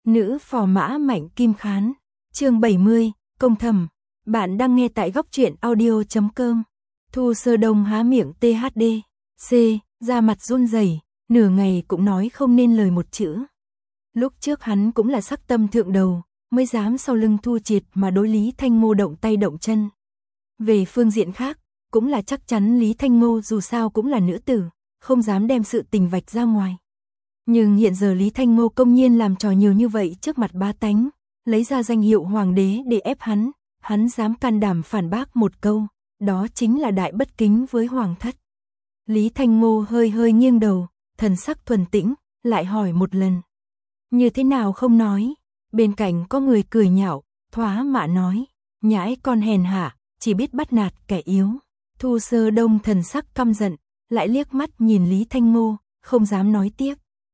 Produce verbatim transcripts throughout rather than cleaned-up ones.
Nữ phò mã Mạnh Kim Khán. Chương bảy mươi, Công Thầm. Bạn đang nghe tại góc truyện audio chấm com. Thu Sơ Đông há miệng tê hát đê. C, da mặt run rẩy, nửa ngày cũng nói không nên lời một chữ. Lúc trước hắn cũng là sắc tâm thượng đầu, mới dám sau lưng Thu Triệt mà đối Lý Thanh Ngô động tay động chân. Về phương diện khác, cũng là chắc chắn Lý Thanh Ngô dù sao cũng là nữ tử, không dám đem sự tình vạch ra ngoài. Nhưng hiện giờ Lý Thanh Ngô công nhiên làm trò nhiều như vậy trước mặt bá tánh, lấy ra danh hiệu hoàng đế để ép hắn, hắn dám can đảm phản bác một câu, đó chính là đại bất kính với hoàng thất. Lý Thanh Ngô hơi hơi nghiêng đầu, thần sắc thuần tĩnh, lại hỏi một lần. Như thế nào không nói? Bên cạnh có người cười nhạo, thoá mạ nói, nhãi con hèn hạ, chỉ biết bắt nạt kẻ yếu. Thu Sơ Đông thần sắc căm giận, lại liếc mắt nhìn Lý Thanh Ngô, không dám nói tiếp.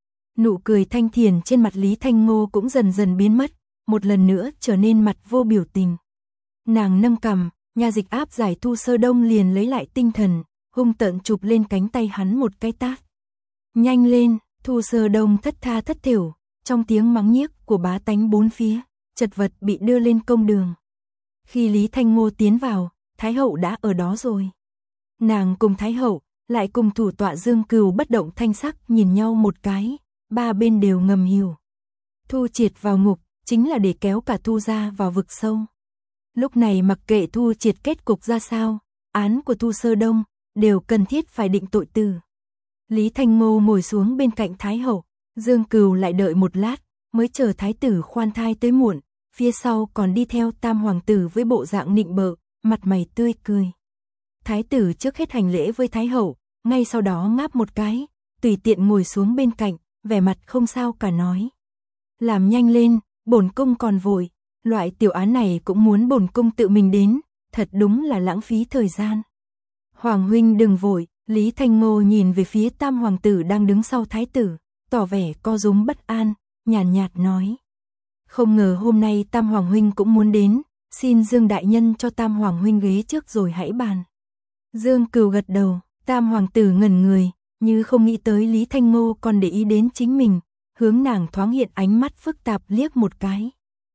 Nụ cười thanh thiền trên mặt Lý Thanh Ngô cũng dần dần biến mất, một lần nữa trở nên mặt vô biểu tình. Nàng nâng cằm, nha dịch áp giải Thu Sơ Đông liền lấy lại tinh thần, hung tợn chụp lên cánh tay hắn một cái tát. Nhanh lên, Thu Sơ Đông thất tha thất thểu, trong tiếng mắng nhiếc của bá tánh bốn phía, chật vật bị đưa lên công đường. Khi Lý Thanh Ngô tiến vào, Thái hậu đã ở đó rồi. Nàng cùng Thái hậu, lại cùng thủ tọa Dương Cừu bất động thanh sắc nhìn nhau một cái, ba bên đều ngầm hiểu. Thu Triệt vào ngục, chính là để kéo cả Thu gia vào vực sâu. Lúc này mặc kệ Thu Triệt kết cục ra sao, án của Thu Sơ Đông, đều cần thiết phải định tội tử. Lý Thanh Ngô ngồi xuống bên cạnh Thái hậu, Dương Cừu lại đợi một lát, mới chờ Thái tử khoan thai tới muộn, phía sau còn đi theo tam hoàng tử với bộ dạng nịnh bợ, mặt mày tươi cười. Thái tử trước hết hành lễ với Thái hậu, ngay sau đó ngáp một cái, tùy tiện ngồi xuống bên cạnh, vẻ mặt không sao cả nói. Làm nhanh lên, bổn cung còn vội, loại tiểu án này cũng muốn bổn cung tự mình đến, thật đúng là lãng phí thời gian. Hoàng huynh đừng vội, Lý Thanh Ngô nhìn về phía tam hoàng tử đang đứng sau Thái tử, tỏ vẻ co rúm bất an, nhàn nhạt, nhạt nói. Không ngờ hôm nay tam hoàng huynh cũng muốn đến, xin Dương đại nhân cho tam hoàng huynh ghế trước rồi hãy bàn. Dương Cừu gật đầu, tam hoàng tử ngẩn người, như không nghĩ tới Lý Thanh Ngô còn để ý đến chính mình, hướng nàng thoáng hiện ánh mắt phức tạp liếc một cái.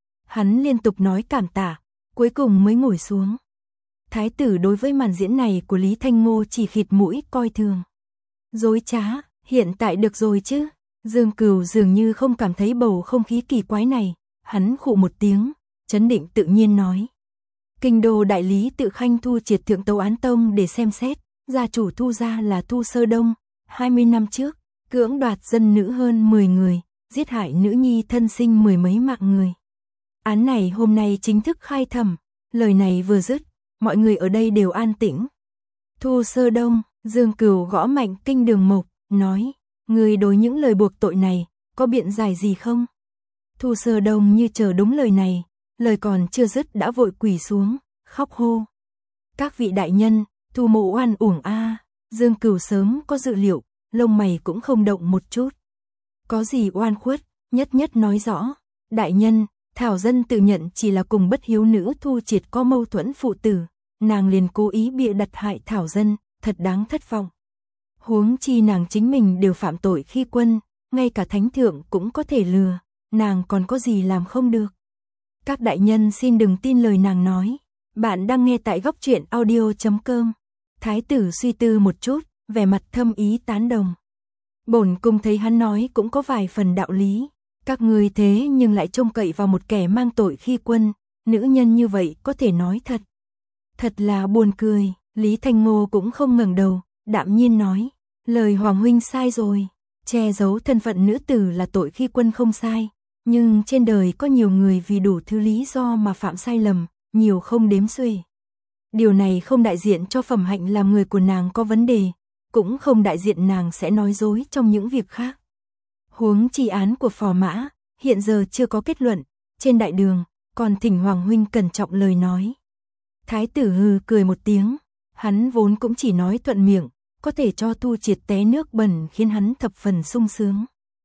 Hắn liên tục nói cảm tạ, cuối cùng mới ngồi xuống. Thái tử đối với màn diễn này của Lý Thanh Ngô chỉ khịt mũi coi thường. Dối trá, hiện tại được rồi chứ. Dương Cừu dường như không cảm thấy bầu không khí kỳ quái này, hắn khụ một tiếng, trấn định tự nhiên nói. Kinh đô đại lý tự khanh Thu Triệt thượng tấu án tông để xem xét, gia chủ Thu gia là Thu Sơ Đông, hai mươi năm trước, cưỡng đoạt dân nữ hơn mười người, giết hại nữ nhi thân sinh mười mấy mạng người. Án này hôm nay chính thức khai thẩm, lời này vừa dứt, mọi người ở đây đều an tĩnh. Thu Sơ Đông, Dương Cừu gõ mạnh kinh đường mộc, nói, người đối những lời buộc tội này, có biện giải gì không? Thu Sơ Đông như chờ đúng lời này, lời còn chưa dứt đã vội quỳ xuống, khóc hô. Các vị đại nhân, Thu mộ oan uổng a. Dương Cừu sớm có dự liệu, lông mày cũng không động một chút. Có gì oan khuất, nhất nhất nói rõ. Đại nhân, Thảo Dân tự nhận chỉ là cùng bất hiếu nữ Thu Triệt có mâu thuẫn phụ tử, nàng liền cố ý bịa đặt hại Thảo Dân, thật đáng thất vọng. Huống chi nàng chính mình đều phạm tội khi quân, ngay cả thánh thượng cũng có thể lừa, nàng còn có gì làm không được. Các đại nhân xin đừng tin lời nàng nói. Bạn đang nghe tại góc truyện audio chấm com. Thái tử suy tư một chút, vẻ mặt thâm ý tán đồng. Bổn cung thấy hắn nói cũng có vài phần đạo lý. Các người thế nhưng lại trông cậy vào một kẻ mang tội khi quân, nữ nhân như vậy có thể nói thật. Thật là buồn cười, Lý Thanh Ngô cũng không ngẩng đầu, đạm nhiên nói, lời hoàng huynh sai rồi, che giấu thân phận nữ tử là tội khi quân không sai, nhưng trên đời có nhiều người vì đủ thứ lý do mà phạm sai lầm, nhiều không đếm xuể. Điều này không đại diện cho phẩm hạnh làm người của nàng có vấn đề, cũng không đại diện nàng sẽ nói dối trong những việc khác. Huống chi án của phò mã, hiện giờ chưa có kết luận, trên đại đường, còn thỉnh hoàng huynh cẩn trọng lời nói. Thái tử hừ cười một tiếng, hắn vốn cũng chỉ nói thuận miệng, có thể cho Thu Triệt té nước bẩn khiến hắn thập phần sung sướng.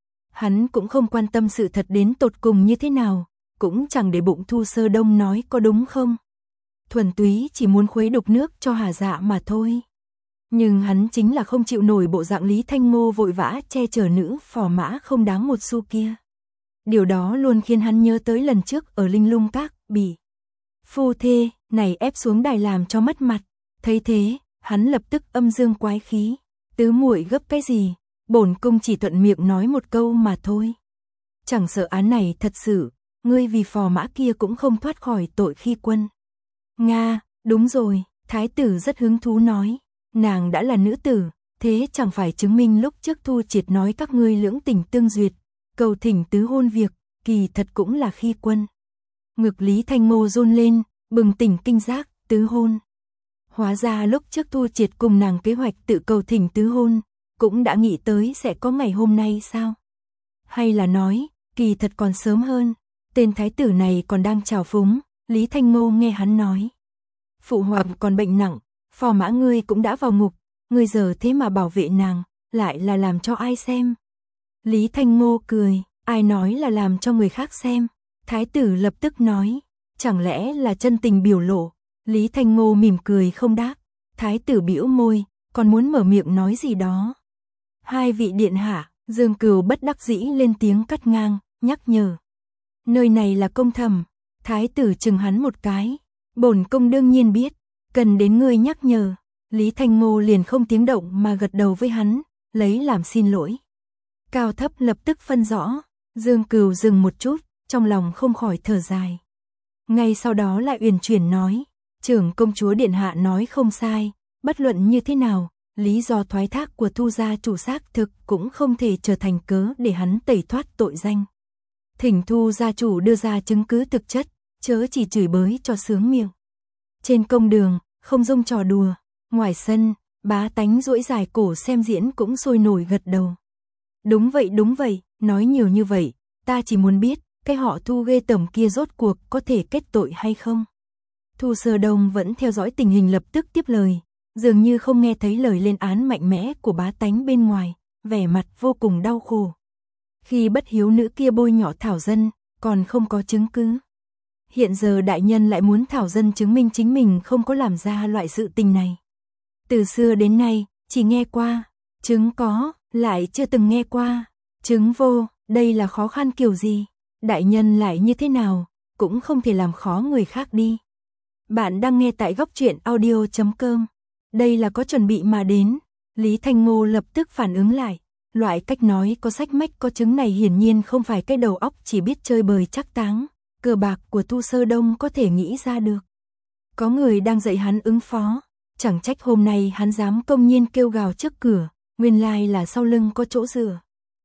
Hắn cũng không quan tâm sự thật đến tột cùng như thế nào, cũng chẳng để bụng Thu Sơ Đông nói có đúng không. Thuần túy chỉ muốn khuấy đục nước cho hà dạ mà thôi. Nhưng hắn chính là không chịu nổi bộ dạng Lý Thanh Ngô vội vã che chở nữ phò mã không đáng một xu kia. Điều đó luôn khiến hắn nhớ tới lần trước ở Linh Lung Các, bị phu thê này ép xuống đài làm cho mất mặt. Thấy thế, hắn lập tức âm dương quái khí, tứ muội gấp cái gì, bổn cung chỉ thuận miệng nói một câu mà thôi. Chẳng sợ án này thật sự, ngươi vì phò mã kia cũng không thoát khỏi tội khi quân. Nga, đúng rồi, thái tử rất hứng thú nói, nàng đã là nữ tử, thế chẳng phải chứng minh lúc trước Thu Triệt nói các ngươi lưỡng tình tương duyệt, cầu thỉnh tứ hôn việc, kỳ thật cũng là khi quân. Ngực Lý Thanh Ngô run lên, bừng tỉnh kinh giác, tứ hôn. Hóa ra lúc trước Thu Triệt cùng nàng kế hoạch tự cầu thỉnh tứ hôn, cũng đã nghĩ tới sẽ có ngày hôm nay sao? Hay là nói, kỳ thật còn sớm hơn, tên thái tử này còn đang trào phúng. Lý Thanh Ngô nghe hắn nói, phụ hoàng còn bệnh nặng, phò mã ngươi cũng đã vào ngục, ngươi giờ thế mà bảo vệ nàng, lại là làm cho ai xem? Lý Thanh Ngô cười, ai nói là làm cho người khác xem? Thái tử lập tức nói, chẳng lẽ là chân tình biểu lộ? Lý Thanh Ngô mỉm cười không đáp, thái tử bĩu môi, còn muốn mở miệng nói gì đó. Hai vị điện hạ, Dương Cừu bất đắc dĩ lên tiếng cắt ngang, nhắc nhở. Nơi này là công thẩm. Thái tử chừng hắn một cái, bổn cung đương nhiên biết, cần đến ngươi nhắc nhở. Lý Thanh Ngô liền không tiếng động mà gật đầu với hắn, lấy làm xin lỗi. Cao thấp lập tức phân rõ, Dương Cừu dừng một chút, trong lòng không khỏi thở dài. Ngay sau đó lại uyển chuyển nói, trưởng công chúa điện hạ nói không sai, bất luận như thế nào, lý do thoái thác của Thu gia chủ xác thực cũng không thể trở thành cớ để hắn tẩy thoát tội danh. Thỉnh Thu gia chủ đưa ra chứng cứ thực chất, chớ chỉ chửi bới cho sướng miệng. Trên công đường, không dung trò đùa, ngoài sân, bá tánh duỗi dài cổ xem diễn cũng sôi nổi gật đầu. Đúng vậy đúng vậy, nói nhiều như vậy, ta chỉ muốn biết, cái họ Thu ghê tởm kia rốt cuộc có thể kết tội hay không? Thu Sơ Đông vẫn theo dõi tình hình lập tức tiếp lời, dường như không nghe thấy lời lên án mạnh mẽ của bá tánh bên ngoài, vẻ mặt vô cùng đau khổ. Khi bất hiếu nữ kia bôi nhọ Thảo Dân, còn không có chứng cứ. Hiện giờ đại nhân lại muốn Thảo Dân chứng minh chính mình không có làm ra loại sự tình này. Từ xưa đến nay, chỉ nghe qua, chứng có, lại chưa từng nghe qua, chứng vô, đây là khó khăn kiểu gì? Đại nhân lại như thế nào, cũng không thể làm khó người khác đi. Bạn đang nghe tại góc truyện audio chấm com. Đây là có chuẩn bị mà đến. Lý Thanh Ngô lập tức phản ứng lại. Loại cách nói có sách mách có chứng này hiển nhiên không phải cái đầu óc chỉ biết chơi bời trắc táng, cờ bạc của Thu Sơ Đông có thể nghĩ ra được. Có người đang dạy hắn ứng phó, chẳng trách hôm nay hắn dám công nhiên kêu gào trước cửa, nguyên lai là sau lưng có chỗ dựa.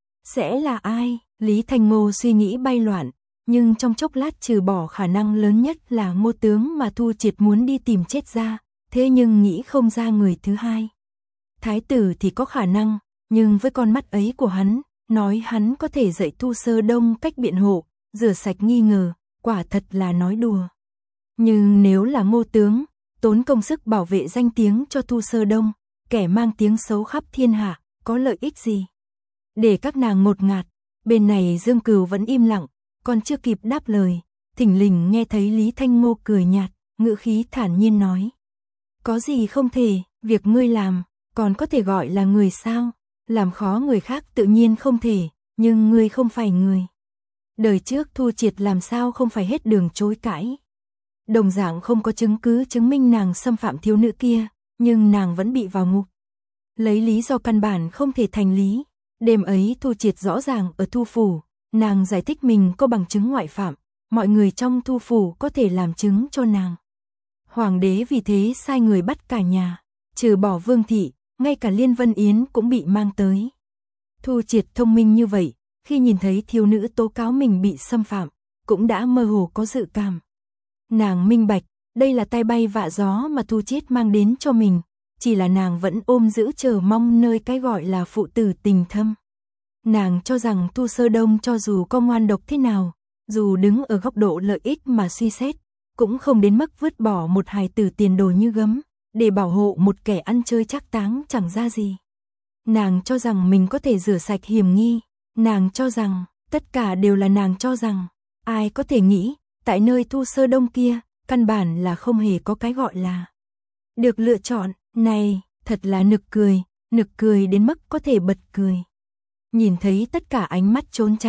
Sẽ là ai? Lý Thanh Ngô suy nghĩ bay loạn, nhưng trong chốc lát trừ bỏ khả năng lớn nhất là Ngô tướng mà Thu Triệt muốn đi tìm chết ra, thế nhưng nghĩ không ra người thứ hai. Thái tử thì có khả năng, nhưng với con mắt ấy của hắn, nói hắn có thể dạy Thu Sơ Đông cách biện hộ, rửa sạch nghi ngờ, quả thật là nói đùa. Nhưng nếu là Ngô tướng, tốn công sức bảo vệ danh tiếng cho Thu Sơ Đông, kẻ mang tiếng xấu khắp thiên hạ, có lợi ích gì? Để các nàng ngột ngạt, bên này Dương Cừu vẫn im lặng, còn chưa kịp đáp lời, thình lình nghe thấy Lý Thanh Ngô cười nhạt, ngữ khí thản nhiên nói. Có gì không thể, việc ngươi làm, còn có thể gọi là người sao? Làm khó người khác tự nhiên không thể, nhưng ngươi không phải người. Đời trước Thu Triệt làm sao không phải hết đường chối cãi. Đồng dạng không có chứng cứ chứng minh nàng xâm phạm thiếu nữ kia, nhưng nàng vẫn bị vào ngục. Lấy lý do căn bản không thể thành lý. Đêm ấy Thu Triệt rõ ràng ở Thu Phủ, nàng giải thích mình có bằng chứng ngoại phạm, mọi người trong Thu Phủ có thể làm chứng cho nàng. Hoàng đế vì thế sai người bắt cả nhà, trừ bỏ Vương Thị, ngay cả Liên Vân Yến cũng bị mang tới. Thu Triệt thông minh như vậy, khi nhìn thấy thiếu nữ tố cáo mình bị xâm phạm, cũng đã mơ hồ có dự cảm. Nàng minh bạch, đây là tai bay vạ gió mà Thu Triệt mang đến cho mình, chỉ là nàng vẫn ôm giữ chờ mong nơi cái gọi là phụ tử tình thâm. Nàng cho rằng Thu Sơ Đông cho dù có ngoan độc thế nào, dù đứng ở góc độ lợi ích mà suy xét, cũng không đến mức vứt bỏ một hài tử tiền đồ như gấm, để bảo hộ một kẻ ăn chơi trác táng chẳng ra gì. Nàng cho rằng mình có thể rửa sạch hiểm nghi, nàng cho rằng, tất cả đều là nàng cho rằng, ai có thể nghĩ, tại nơi Thu Sơ Đông kia, căn bản là không hề có cái gọi là được lựa chọn. Này, thật là nực cười, nực cười đến mức có thể bật cười. Nhìn thấy tất cả ánh mắt trốn tránh,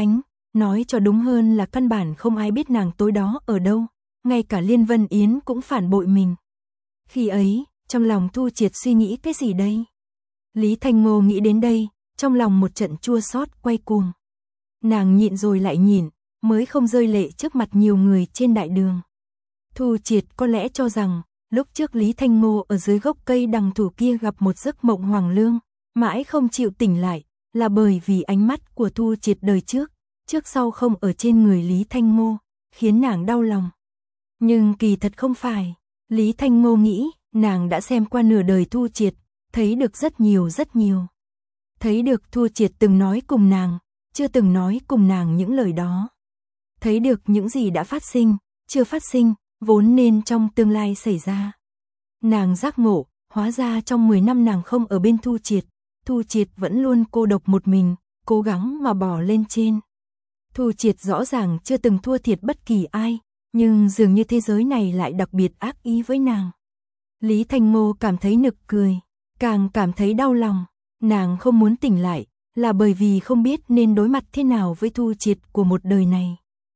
nói cho đúng hơn là căn bản không ai biết nàng tối đó ở đâu, ngay cả Liên Vân Yến cũng phản bội mình. Khi ấy, trong lòng Thu Triệt suy nghĩ cái gì đây? Lý Thanh Ngô nghĩ đến đây, trong lòng một trận chua xót quay cuồng. Nàng nhịn rồi lại nhịn, mới không rơi lệ trước mặt nhiều người trên đại đường. Thu Triệt có lẽ cho rằng, lúc trước Lý Thanh Ngô ở dưới gốc cây đằng thủ kia gặp một giấc mộng hoàng lương, mãi không chịu tỉnh lại, là bởi vì ánh mắt của Thu Triệt đời trước, trước sau không ở trên người Lý Thanh Ngô, khiến nàng đau lòng. Nhưng kỳ thật không phải, Lý Thanh Ngô nghĩ, nàng đã xem qua nửa đời Thu Triệt, thấy được rất nhiều rất nhiều. Thấy được Thu Triệt từng nói cùng nàng, chưa từng nói cùng nàng những lời đó. Thấy được những gì đã phát sinh, chưa phát sinh, vốn nên trong tương lai xảy ra. Nàng giác ngộ, hóa ra trong mười năm nàng không ở bên Thu Triệt, Thu Triệt vẫn luôn cô độc một mình, cố gắng mà bò lên trên. Thu Triệt rõ ràng chưa từng thua thiệt bất kỳ ai, nhưng dường như thế giới này lại đặc biệt ác ý với nàng. Lý Thanh Ngô cảm thấy nực cười, càng cảm thấy đau lòng. Nàng không muốn tỉnh lại, là bởi vì không biết nên đối mặt thế nào với Thu Triệt của một đời này.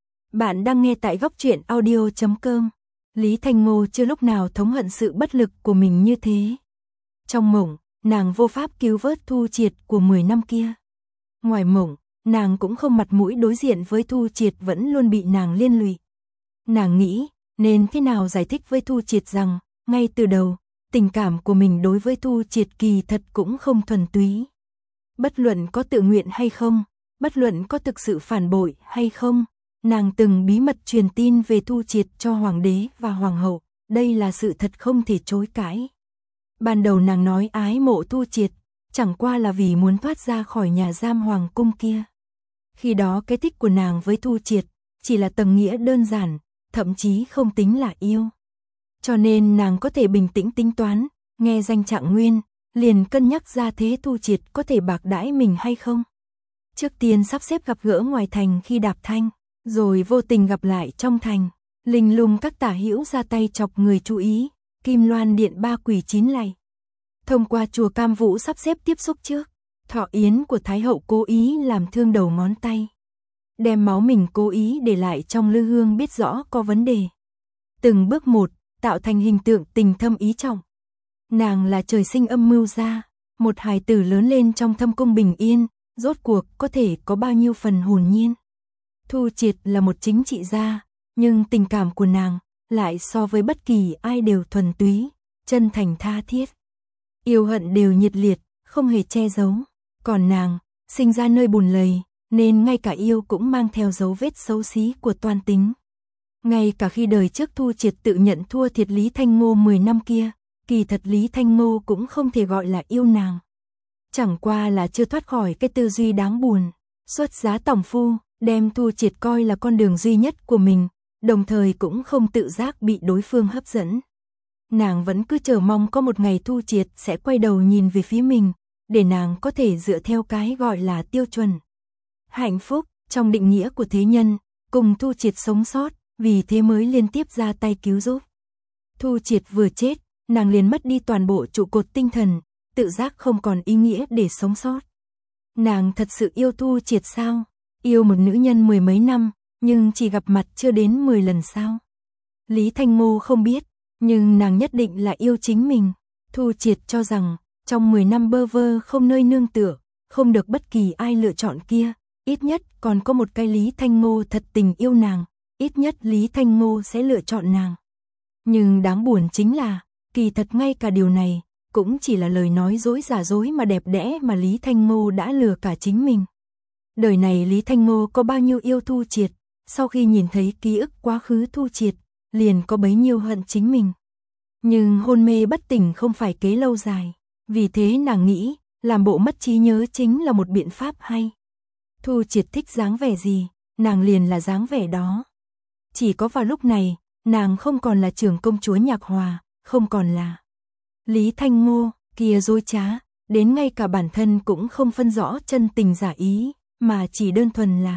Bạn đang nghe tại góc truyện audio chấm com. Lý Thanh Ngô chưa lúc nào thống hận sự bất lực của mình như thế. Trong mộng, nàng vô pháp cứu vớt Thu Triệt của mười năm kia. Ngoài mộng, nàng cũng không mặt mũi đối diện với Thu Triệt vẫn luôn bị nàng liên lụy. Nàng nghĩ, nên thế nào giải thích với Thu Triệt rằng, ngay từ đầu, tình cảm của mình đối với Thu Triệt kỳ thật cũng không thuần túy. Bất luận có tự nguyện hay không, bất luận có thực sự phản bội hay không, nàng từng bí mật truyền tin về Thu Triệt cho hoàng đế và hoàng hậu, đây là sự thật không thể chối cãi. Ban đầu nàng nói ái mộ Thu Triệt, chẳng qua là vì muốn thoát ra khỏi nhà giam hoàng cung kia. Khi đó cái thích của nàng với Thu Triệt, chỉ là tầng nghĩa đơn giản, thậm chí không tính là yêu. Cho nên nàng có thể bình tĩnh tính toán, nghe danh Trạng Nguyên, liền cân nhắc ra thế Thu Triệt có thể bạc đãi mình hay không. Trước tiên sắp xếp gặp gỡ ngoài thành khi đạp thanh, rồi vô tình gặp lại trong thành, linh lung các tả hữu ra tay chọc người chú ý, Kim Loan Điện ba quỷ chín lạy. Thông qua chùa Cam Vũ sắp xếp tiếp xúc trước, thọ yến của Thái hậu cố ý làm thương đầu ngón tay. Đem máu mình cố ý để lại trong lư hương biết rõ có vấn đề. Từng bước một, tạo thành hình tượng tình thâm ý trọng. Nàng là trời sinh âm mưu gia, một hài tử lớn lên trong thâm cung bình yên, rốt cuộc có thể có bao nhiêu phần hồn nhiên. Thu Triệt là một chính trị gia, nhưng tình cảm của nàng lại so với bất kỳ ai đều thuần túy, chân thành tha thiết. Yêu hận đều nhiệt liệt, không hề che giấu. Còn nàng, sinh ra nơi bùn lầy, nên ngay cả yêu cũng mang theo dấu vết xấu xí của toan tính. Ngay cả khi đời trước Thu Triệt tự nhận thua thiệt Lý Thanh Ngô mười năm kia, kỳ thật Lý Thanh Ngô cũng không thể gọi là yêu nàng. Chẳng qua là chưa thoát khỏi cái tư duy đáng buồn, xuất giá tòng phu, đem Thu Triệt coi là con đường duy nhất của mình, đồng thời cũng không tự giác bị đối phương hấp dẫn. Nàng vẫn cứ chờ mong có một ngày Thu Triệt sẽ quay đầu nhìn về phía mình, để nàng có thể dựa theo cái gọi là tiêu chuẩn. Hạnh phúc, trong định nghĩa của thế nhân, cùng Thu Triệt sống sót, vì thế mới liên tiếp ra tay cứu giúp. Thu Triệt vừa chết, nàng liền mất đi toàn bộ trụ cột tinh thần, tự giác không còn ý nghĩa để sống sót. Nàng thật sự yêu Thu Triệt sao? Yêu một nữ nhân mười mấy năm, nhưng chỉ gặp mặt chưa đến mười lần sao? Lý Thanh Ngô không biết, nhưng nàng nhất định là yêu chính mình. Thu Triệt cho rằng, trong mười năm bơ vơ không nơi nương tựa, không được bất kỳ ai lựa chọn kia, ít nhất còn có một cái Lý Thanh Ngô thật tình yêu nàng, ít nhất Lý Thanh Ngô sẽ lựa chọn nàng. Nhưng đáng buồn chính là, kỳ thật ngay cả điều này, cũng chỉ là lời nói dối giả dối mà đẹp đẽ mà Lý Thanh Ngô đã lừa cả chính mình. Đời này Lý Thanh Ngô có bao nhiêu yêu Thu Triệt, sau khi nhìn thấy ký ức quá khứ Thu Triệt, liền có bấy nhiêu hận chính mình. Nhưng hôn mê bất tỉnh không phải kế lâu dài, vì thế nàng nghĩ, làm bộ mất trí nhớ chính là một biện pháp hay. Thu Triệt thích dáng vẻ gì, nàng liền là dáng vẻ đó. Chỉ có vào lúc này, nàng không còn là trưởng công chúa Nhạc Hòa, không còn là Lý Thanh Ngô, kia dối trá, đến ngay cả bản thân cũng không phân rõ chân tình giả ý, mà chỉ đơn thuần là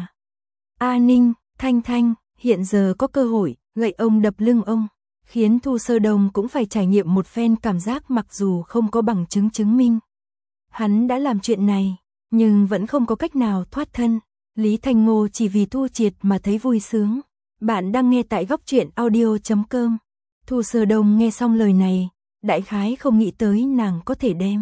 A Ninh, Thanh Thanh, hiện giờ có cơ hội, gậy ông đập lưng ông, khiến Thu Sơ Đồng cũng phải trải nghiệm một phen cảm giác mặc dù không có bằng chứng chứng minh. Hắn đã làm chuyện này, nhưng vẫn không có cách nào thoát thân. Lý Thanh Ngô chỉ vì Thu Triệt mà thấy vui sướng. Bạn đang nghe tại góc truyện audio chấm com. Thu Sơ Đông nghe xong lời này, đại khái không nghĩ tới nàng có thể đem.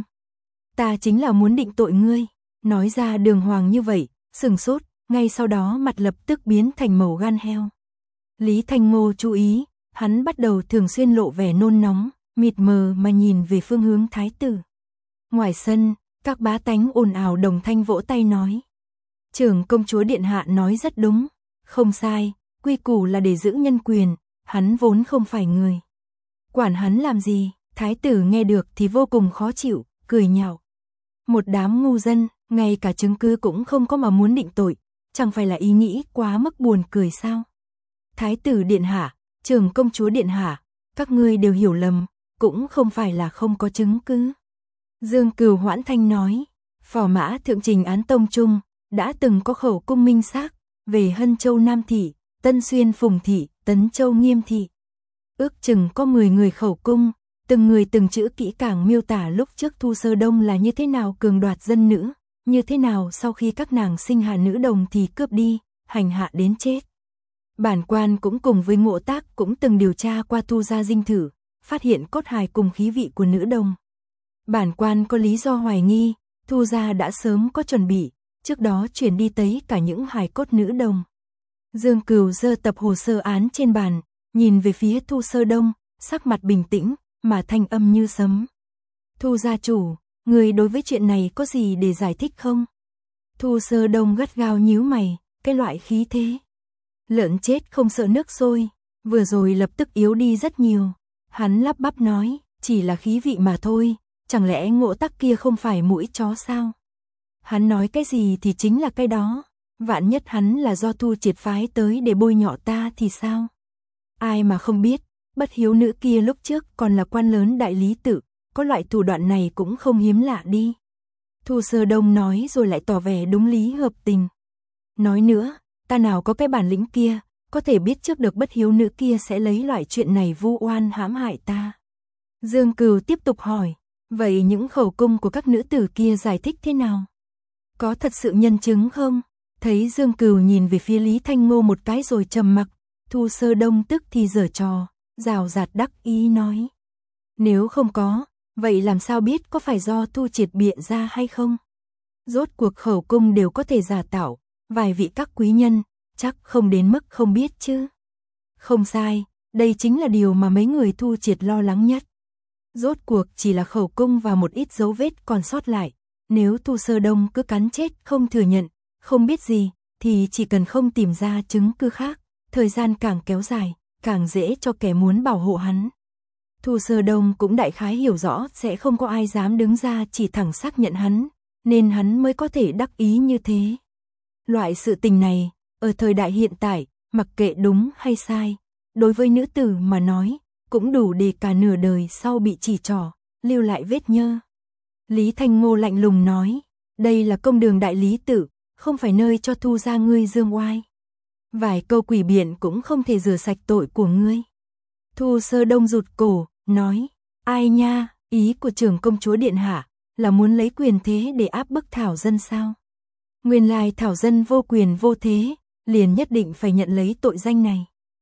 Ta chính là muốn định tội ngươi, nói ra đường hoàng như vậy, sừng sốt, ngay sau đó mặt lập tức biến thành màu gan heo. Lý Thanh Ngô chú ý, hắn bắt đầu thường xuyên lộ vẻ nôn nóng, mịt mờ mà nhìn về phương hướng thái tử. Ngoài sân, các bá tánh ồn ào đồng thanh vỗ tay nói. Trưởng công chúa điện hạ nói rất đúng, không sai, quy củ là để giữ nhân quyền, hắn vốn không phải người. Quản hắn làm gì, thái tử nghe được thì vô cùng khó chịu, cười nhạo. Một đám ngu dân, ngay cả chứng cứ cũng không có mà muốn định tội, chẳng phải là ý nghĩ quá mức buồn cười sao. Thái tử điện hạ, trưởng công chúa điện hạ, các ngươi đều hiểu lầm, cũng không phải là không có chứng cứ. Dương Cừu hoãn thanh nói, phò mã thượng trình án tông trung, đã từng có khẩu cung minh xác về Hân Châu Nam Thị, Tân Xuyên Phùng Thị, Tấn Châu Nghiêm Thị. Ước chừng có mười người khẩu cung, từng người từng chữ kỹ càng miêu tả lúc trước Thu Sơ Đông là như thế nào cường đoạt dân nữ, như thế nào sau khi các nàng sinh hạ nữ đồng thì cướp đi, hành hạ đến chết. Bản quan cũng cùng với Ngộ Tác cũng từng điều tra qua Thu gia dinh thự, phát hiện cốt hài cùng khí vị của nữ đồng. Bản quan có lý do hoài nghi, Thu gia đã sớm có chuẩn bị, trước đó chuyển đi tới cả những hài cốt nữ đồng. Dương Cừu giơ tập hồ sơ án trên bàn, nhìn về phía Thu Sơ Đông, sắc mặt bình tĩnh, mà thanh âm như sấm. Thu gia chủ, người đối với chuyện này có gì để giải thích không? Thu Sơ Đông gắt gao nhíu mày, cái loại khí thế. Lợn chết không sợ nước sôi, vừa rồi lập tức yếu đi rất nhiều. Hắn lắp bắp nói, chỉ là khí vị mà thôi, chẳng lẽ Ngộ Tắc kia không phải mũi chó sao? Hắn nói cái gì thì chính là cái đó, vạn nhất hắn là do Thu Triệt phái tới để bôi nhọ ta thì sao? Ai mà không biết, bất hiếu nữ kia lúc trước còn là quan lớn đại lý tự, có loại thủ đoạn này cũng không hiếm lạ đi. Thu Sơ Đông nói rồi lại tỏ vẻ đúng lý hợp tình. Nói nữa, ta nào có cái bản lĩnh kia, có thể biết trước được bất hiếu nữ kia sẽ lấy loại chuyện này vu oan hãm hại ta. Dương Cừu tiếp tục hỏi, vậy những khẩu cung của các nữ tử kia giải thích thế nào? Có thật sự nhân chứng không? Thấy Dương Cừu nhìn về phía Lý Thanh Ngô một cái rồi trầm mặc, Thu Sơ Đông tức thì giở trò, rào rạt đắc ý nói. Nếu không có, vậy làm sao biết có phải do Thu Triệt bịa ra hay không? Rốt cuộc khẩu cung đều có thể giả tạo, vài vị các quý nhân, chắc không đến mức không biết chứ. Không sai, đây chính là điều mà mấy người Thu Triệt lo lắng nhất. Rốt cuộc chỉ là khẩu cung và một ít dấu vết còn sót lại. Nếu Thu Sơ Đông cứ cắn chết không thừa nhận, không biết gì, thì chỉ cần không tìm ra chứng cứ khác, thời gian càng kéo dài, càng dễ cho kẻ muốn bảo hộ hắn. Thu Sơ Đông cũng đại khái hiểu rõ sẽ không có ai dám đứng ra chỉ thẳng xác nhận hắn, nên hắn mới có thể đắc ý như thế. Loại sự tình này, ở thời đại hiện tại, mặc kệ đúng hay sai, đối với nữ tử mà nói, cũng đủ để cả nửa đời sau bị chỉ trỏ, lưu lại vết nhơ. Lý Thanh Ngô lạnh lùng nói, đây là công đường đại lý tự, không phải nơi cho Thu gia ngươi dương oai. Vài câu quỷ biện cũng không thể rửa sạch tội của ngươi. Thu Sơ Đông rụt cổ, nói, ai nha, ý của trưởng công chúa điện hạ, là muốn lấy quyền thế để áp bức Thảo Dân sao? Nguyên lai Thảo Dân vô quyền vô thế, liền nhất định phải nhận lấy tội danh này.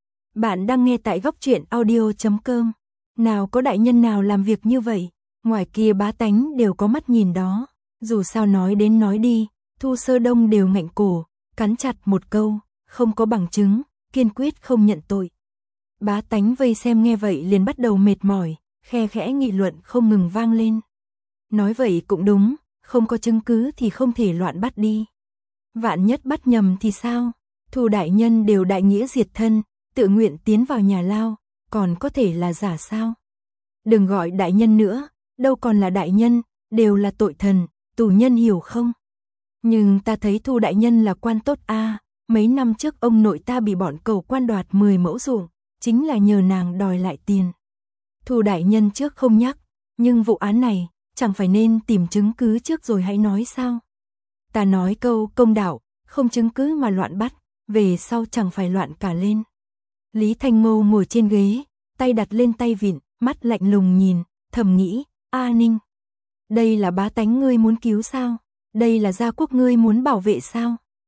Bạn đang nghe tại góc truyện audio chấm com. Nào có đại nhân nào làm việc như vậy? Ngoài kia bá tánh đều có mắt nhìn đó, dù sao nói đến nói đi, Thu Sơ Đông đều ngạnh cổ, cắn chặt một câu, không có bằng chứng, kiên quyết không nhận tội. Bá tánh vây xem nghe vậy liền bắt đầu mệt mỏi, khe khẽ nghị luận không ngừng vang lên. Nói vậy cũng đúng, không có chứng cứ thì không thể loạn bắt đi. Vạn nhất bắt nhầm thì sao? Thu đại nhân đều đại nghĩa diệt thân, tự nguyện tiến vào nhà lao, còn có thể là giả sao? Đừng gọi đại nhân nữa, đâu còn là đại nhân, đều là tội thần, tù nhân hiểu không? Nhưng ta thấy Thu đại nhân là quan tốt a, à, mấy năm trước ông nội ta bị bọn cầu quan đoạt mười mẫu ruộng, chính là nhờ nàng đòi lại tiền. Thu đại nhân trước không nhắc, nhưng vụ án này, chẳng phải nên tìm chứng cứ trước rồi hãy nói sao? Ta nói câu công đạo, không chứng cứ mà loạn bắt, về sau chẳng phải loạn cả lên. Lý Thanh Ngô ngồi trên ghế, tay đặt lên tay vịn, mắt lạnh lùng nhìn, thầm nghĩ, A Ninh, đây là bá tánh ngươi muốn cứu sao? Đây là gia quốc ngươi muốn bảo vệ sao?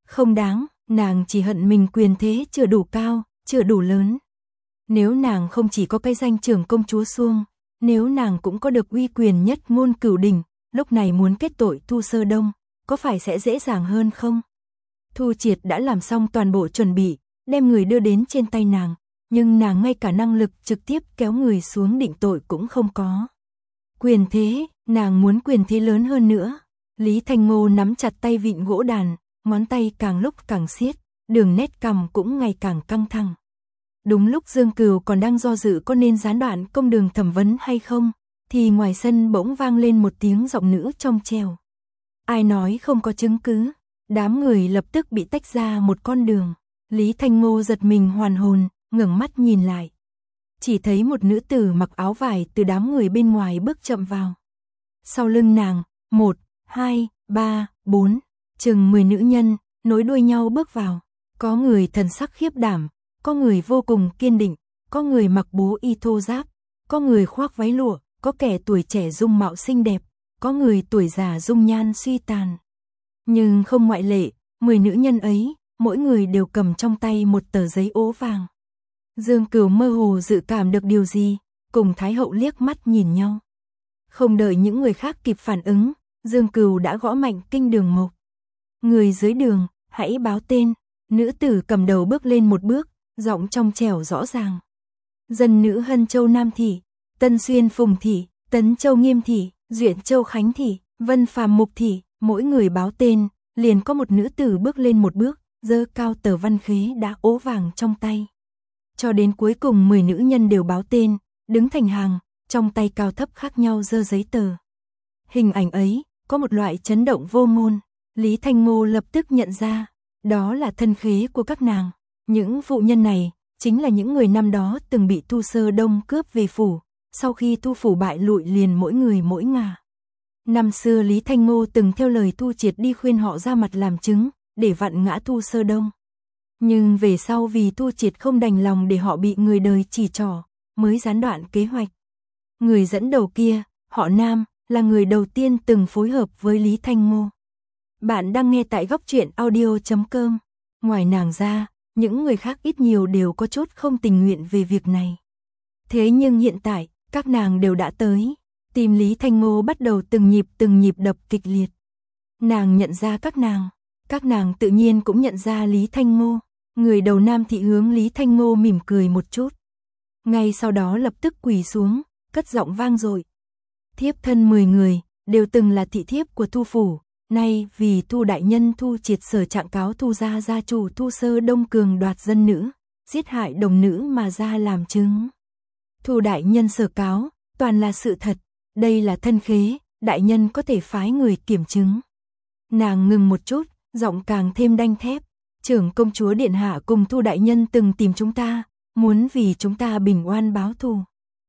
Không đáng, nàng chỉ hận mình quyền thế chưa đủ cao, chưa đủ lớn. Nếu nàng không chỉ có cái danh trưởng công chúa Xuông, nếu nàng cũng có được uy quyền nhất ngôn cửu đỉnh, lúc này muốn kết tội Thu Sơ Đông, có phải sẽ dễ dàng hơn không? Thu Triệt đã làm xong toàn bộ chuẩn bị, đem người đưa đến trên tay nàng, nhưng nàng ngay cả năng lực trực tiếp kéo người xuống định tội cũng không có. Quyền thế, nàng muốn quyền thế lớn hơn nữa. Lý Thanh Ngô nắm chặt tay vịn gỗ đàn, ngón tay càng lúc càng siết, đường nét cằm cũng ngày càng căng thẳng. Đúng lúc Dương Cửu còn đang do dự có nên gián đoạn công đường thẩm vấn hay không, thì ngoài sân bỗng vang lên một tiếng giọng nữ trong trẻo. Ai nói không có chứng cứ? Đám người lập tức bị tách ra một con đường. Lý Thanh Ngô giật mình hoàn hồn, ngẩng mắt nhìn lại. Chỉ thấy một nữ tử mặc áo vải từ đám người bên ngoài bước chậm vào. Sau lưng nàng, một, hai, ba, bốn, chừng mười nữ nhân, nối đuôi nhau bước vào. Có người thần sắc khiếp đảm, có người vô cùng kiên định, có người mặc bố y thô giáp, có người khoác váy lụa, có kẻ tuổi trẻ dung mạo xinh đẹp, có người tuổi già dung nhan suy tàn. Nhưng không ngoại lệ, mười nữ nhân ấy, mỗi người đều cầm trong tay một tờ giấy ố vàng. Dương Cửu mơ hồ dự cảm được điều gì, cùng Thái hậu liếc mắt nhìn nhau. Không đợi những người khác kịp phản ứng, Dương Cửu đã gõ mạnh kinh đường mộc. Người dưới đường, hãy báo tên. Nữ tử cầm đầu bước lên một bước, giọng trong trẻo rõ ràng. Dân nữ Hân Châu Nam Thị, Tân Xuyên Phùng Thị, Tấn Châu Nghiêm Thị, Duyện Châu Khánh Thị, Vân Phàm Mục Thị, mỗi người báo tên, liền có một nữ tử bước lên một bước, giơ cao tờ văn khế đã ố vàng trong tay. Cho đến cuối cùng mười nữ nhân đều báo tên, đứng thành hàng, trong tay cao thấp khác nhau giơ giấy tờ. Hình ảnh ấy, có một loại chấn động vô ngôn, Lý Thanh Ngô lập tức nhận ra, đó là thân khế của các nàng. Những phụ nhân này, chính là những người năm đó từng bị Thu Sơ Đông cướp về phủ, sau khi Thu phủ bại lụi liền mỗi người mỗi ngả. Năm xưa Lý Thanh Ngô từng theo lời Thu Triệt đi khuyên họ ra mặt làm chứng, để vặn ngã Thu Sơ Đông. Nhưng về sau vì Thu Triệt không đành lòng để họ bị người đời chỉ trỏ, mới gián đoạn kế hoạch. Người dẫn đầu kia, họ Nam, là người đầu tiên từng phối hợp với Lý Thanh Ngô. Bạn đang nghe tại góc truyện audio chấm com. Ngoài nàng ra, những người khác ít nhiều đều có chút không tình nguyện về việc này. Thế nhưng hiện tại, các nàng đều đã tới. Tim Lý Thanh Ngô bắt đầu từng nhịp từng nhịp đập kịch liệt. Nàng nhận ra các nàng. Các nàng tự nhiên cũng nhận ra Lý Thanh Ngô. Người đầu Nam Thị hướng Lý Thanh Ngô mỉm cười một chút. Ngay sau đó lập tức quỳ xuống, cất giọng vang dội. Thiếp thân mười người, đều từng là thị thiếp của Thu phủ. Nay vì Thu đại nhân Thu Triệt sở trạng cáo Thu gia gia chủ Thu Sơ Đông cường đoạt dân nữ, giết hại đồng nữ mà ra làm chứng. Thu đại nhân sở cáo, toàn là sự thật, đây là thân khế, đại nhân có thể phái người kiểm chứng. Nàng ngừng một chút, giọng càng thêm đanh thép. Trưởng công chúa điện hạ cùng Thu đại nhân từng tìm chúng ta, muốn vì chúng ta bình oan báo thù.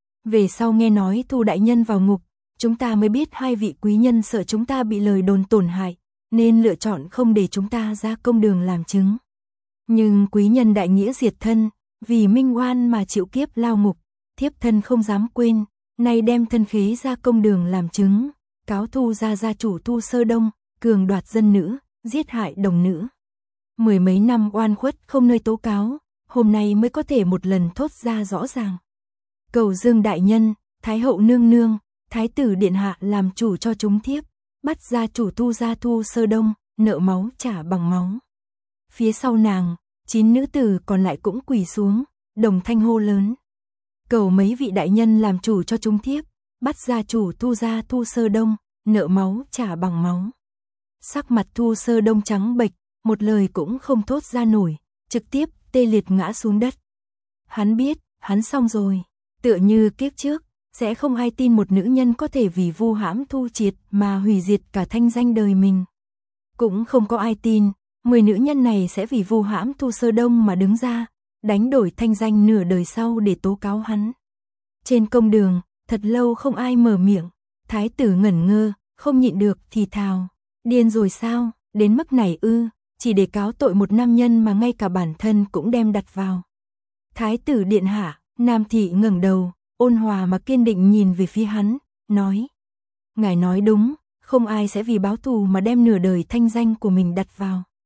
Về sau nghe nói Thu đại nhân vào ngục, chúng ta mới biết hai vị quý nhân sợ chúng ta bị lời đồn tổn hại, nên lựa chọn không để chúng ta ra công đường làm chứng. Nhưng quý nhân đại nghĩa diệt thân, vì minh oan mà chịu kiếp lao ngục, thiếp thân không dám quên, nay đem thân khế ra công đường làm chứng, cáo Thu gia gia chủ Thu Sơ Đông, cường đoạt dân nữ, giết hại đồng nữ. Mười mấy năm oan khuất không nơi tố cáo, hôm nay mới có thể một lần thốt ra rõ ràng. Cầu Dương đại nhân, Thái hậu nương nương, Thái tử điện hạ làm chủ cho chúng thiếp, bắt gia chủ Thu gia Thu Sơ Đông, nợ máu trả bằng máu. Phía sau nàng, chín nữ tử còn lại cũng quỳ xuống, đồng thanh hô lớn. Cầu mấy vị đại nhân làm chủ cho chúng thiếp, bắt gia chủ Thu gia Thu Sơ Đông, nợ máu trả bằng máu. Sắc mặt Thu Sơ Đông trắng bệch, một lời cũng không thốt ra nổi, trực tiếp tê liệt ngã xuống đất. Hắn biết, hắn xong rồi, tựa như kiếp trước, sẽ không ai tin một nữ nhân có thể vì vu hãm Thu Triệt mà hủy diệt cả thanh danh đời mình. Cũng không có ai tin, mười nữ nhân này sẽ vì vu hãm Thu Sơ Đông mà đứng ra, đánh đổi thanh danh nửa đời sau để tố cáo hắn. Trên công đường, thật lâu không ai mở miệng, thái tử ngẩn ngơ, không nhịn được thì thào. Điên rồi sao, đến mức này ư, chỉ để cáo tội một nam nhân mà ngay cả bản thân cũng đem đặt vào. Thái tử điện hạ, Nam Thị ngẩng đầu, ôn hòa mà kiên định nhìn về phía hắn, nói. Ngài nói đúng, không ai sẽ vì báo thù mà đem nửa đời thanh danh của mình đặt vào.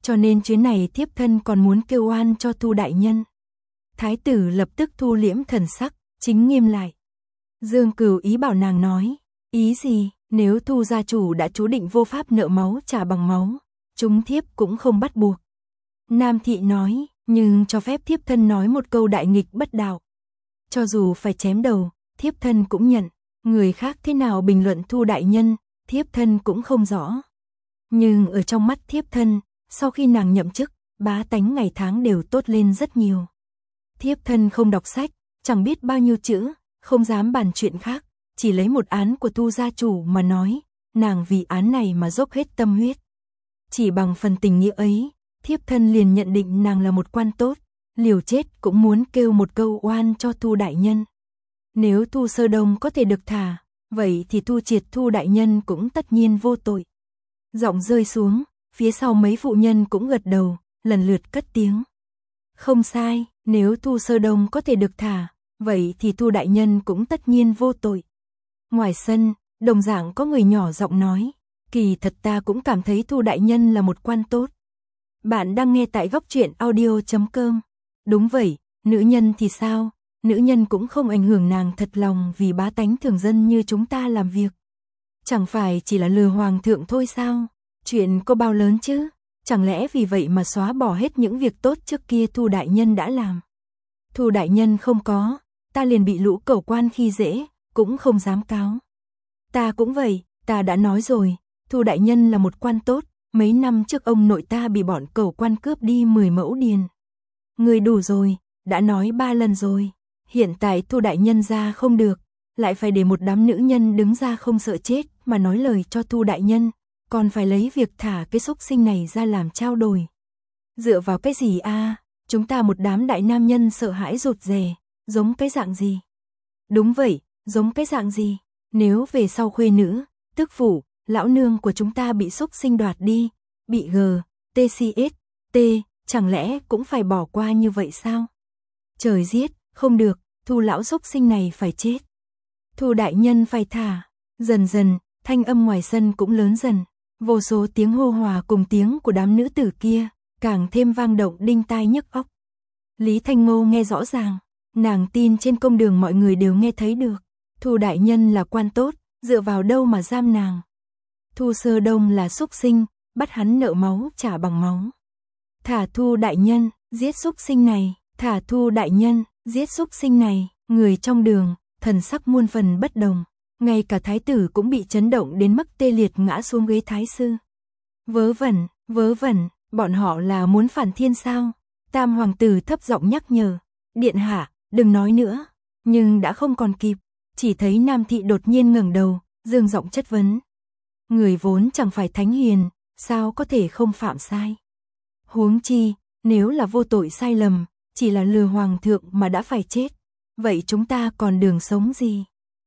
cho nên chuyến này thiếp thân còn muốn kêu oan cho Thu đại nhân. Thái tử lập tức thu liễm thần sắc, chính nghiêm lại. Dương Cửu ý bảo nàng nói, ý gì, nếu Thu gia chủ đã chú định vô pháp nợ máu trả bằng máu, chúng thiếp cũng không bắt buộc. Nam thị nói, nhưng cho phép thiếp thân nói một câu đại nghịch bất đạo. Cho dù phải chém đầu, thiếp thân cũng nhận, người khác thế nào bình luận Thu đại nhân, thiếp thân cũng không rõ. Nhưng ở trong mắt thiếp thân, sau khi nàng nhậm chức, bá tánh ngày tháng đều tốt lên rất nhiều. Thiếp thân không đọc sách, chẳng biết bao nhiêu chữ, không dám bàn chuyện khác, chỉ lấy một án của Thu gia chủ mà nói, nàng vì án này mà dốc hết tâm huyết. Chỉ bằng phần tình nghĩa ấy, thiếp thân liền nhận định nàng là một quan tốt, liều chết cũng muốn kêu một câu oan cho Thu đại nhân. Nếu Thu Sơ Đông có thể được thả, vậy thì Thu Triệt Thu đại nhân cũng tất nhiên vô tội. Giọng rơi xuống, phía sau mấy phụ nhân cũng gật đầu, lần lượt cất tiếng. Không sai, nếu Thu Sơ Đông có thể được thả, vậy thì Thu đại nhân cũng tất nhiên vô tội. Ngoài sân, đồng dạng có người nhỏ giọng nói, kỳ thật ta cũng cảm thấy Thu đại nhân là một quan tốt. Bạn đang nghe tại góc truyện audio chấm com. Đúng vậy, nữ nhân thì sao? Nữ nhân cũng không ảnh hưởng nàng thật lòng vì bá tánh thường dân như chúng ta làm việc. Chẳng phải chỉ là lừa hoàng thượng thôi sao? Chuyện có bao lớn chứ? Chẳng lẽ vì vậy mà xóa bỏ hết những việc tốt trước kia Thu đại nhân đã làm? Thu đại nhân không có, ta liền bị lũ cẩu quan khi dễ, cũng không dám cáo. Ta cũng vậy, ta đã nói rồi, Thu đại nhân là một quan tốt, mấy năm trước ông nội ta bị bọn cẩu quan cướp đi mười mẫu điền. Người đủ rồi, đã nói ba lần rồi, hiện tại Thu đại nhân ra không được, lại phải để một đám nữ nhân đứng ra không sợ chết mà nói lời cho Thu đại nhân, còn phải lấy việc thả cái xúc sinh này ra làm trao đổi. Dựa vào cái gì a? À? Chúng ta một đám đại nam nhân sợ hãi rụt rè, giống cái dạng gì? Đúng vậy, giống cái dạng gì? Nếu về sau khuê nữ, tức phụ, lão nương của chúng ta bị xúc sinh đoạt đi, bị g, tê xê ét, t, chẳng lẽ cũng phải bỏ qua như vậy sao? Trời giết, không được, Thu lão xúc sinh này phải chết. Thu đại nhân phải thả. Dần dần, thanh âm ngoài sân cũng lớn dần, vô số tiếng hô hòa cùng tiếng của đám nữ tử kia, càng thêm vang động đinh tai nhức óc. Lý Thanh Ngô nghe rõ ràng, nàng tin trên công đường mọi người đều nghe thấy được. Thu đại nhân là quan tốt, dựa vào đâu mà giam nàng? Thu Sơ Đông là xúc sinh, bắt hắn nợ máu trả bằng máu. Thả Thu đại nhân, giết xúc sinh này, thả Thu đại nhân, giết xúc sinh này. Người trong đường, thần sắc muôn phần bất đồng, ngay cả thái tử cũng bị chấn động đến mức tê liệt ngã xuống ghế thái sư. Vớ vẩn, vớ vẩn, bọn họ là muốn phản thiên sao? Tam hoàng tử thấp giọng nhắc nhở, điện hạ, đừng nói nữa. Nhưng đã không còn kịp, chỉ thấy Nam thị đột nhiên ngẩng đầu, dương giọng chất vấn. Người vốn chẳng phải thánh hiền, sao có thể không phạm sai? Huống chi, nếu là vô tội sai lầm, chỉ là lừa hoàng thượng mà đã phải chết, vậy chúng ta còn đường sống gì?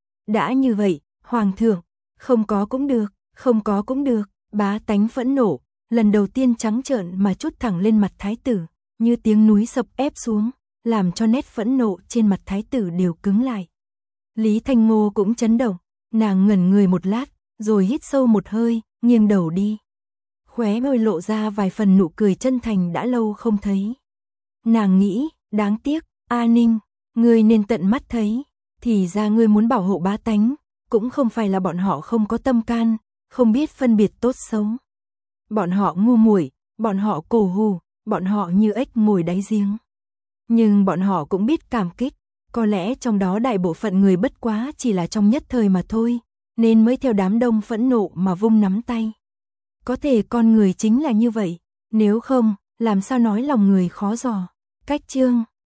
Đã như vậy, hoàng thượng, không có cũng được, không có cũng được, bá tánh phẫn nộ, lần đầu tiên trắng trợn mà trút thẳng lên mặt thái tử, như tiếng núi sập ép xuống, làm cho nét phẫn nộ trên mặt thái tử đều cứng lại. Lý Thanh Ngô cũng chấn động, nàng ngẩn người một lát, rồi hít sâu một hơi, nghiêng đầu đi. Khóe môi lộ ra vài phần nụ cười chân thành đã lâu không thấy. Nàng nghĩ, đáng tiếc, A Ninh, ngươi nên tận mắt thấy, thì ra ngươi muốn bảo hộ bá tánh, cũng không phải là bọn họ không có tâm can, không biết phân biệt tốt xấu. Bọn họ ngu muội, bọn họ cổ hù, bọn họ như ếch ngồi đáy giếng. Nhưng bọn họ cũng biết cảm kích, có lẽ trong đó đại bộ phận người bất quá chỉ là trong nhất thời mà thôi, nên mới theo đám đông phẫn nộ mà vung nắm tay. Có thể con người chính là như vậy, nếu không, làm sao nói lòng người khó dò. Cách chương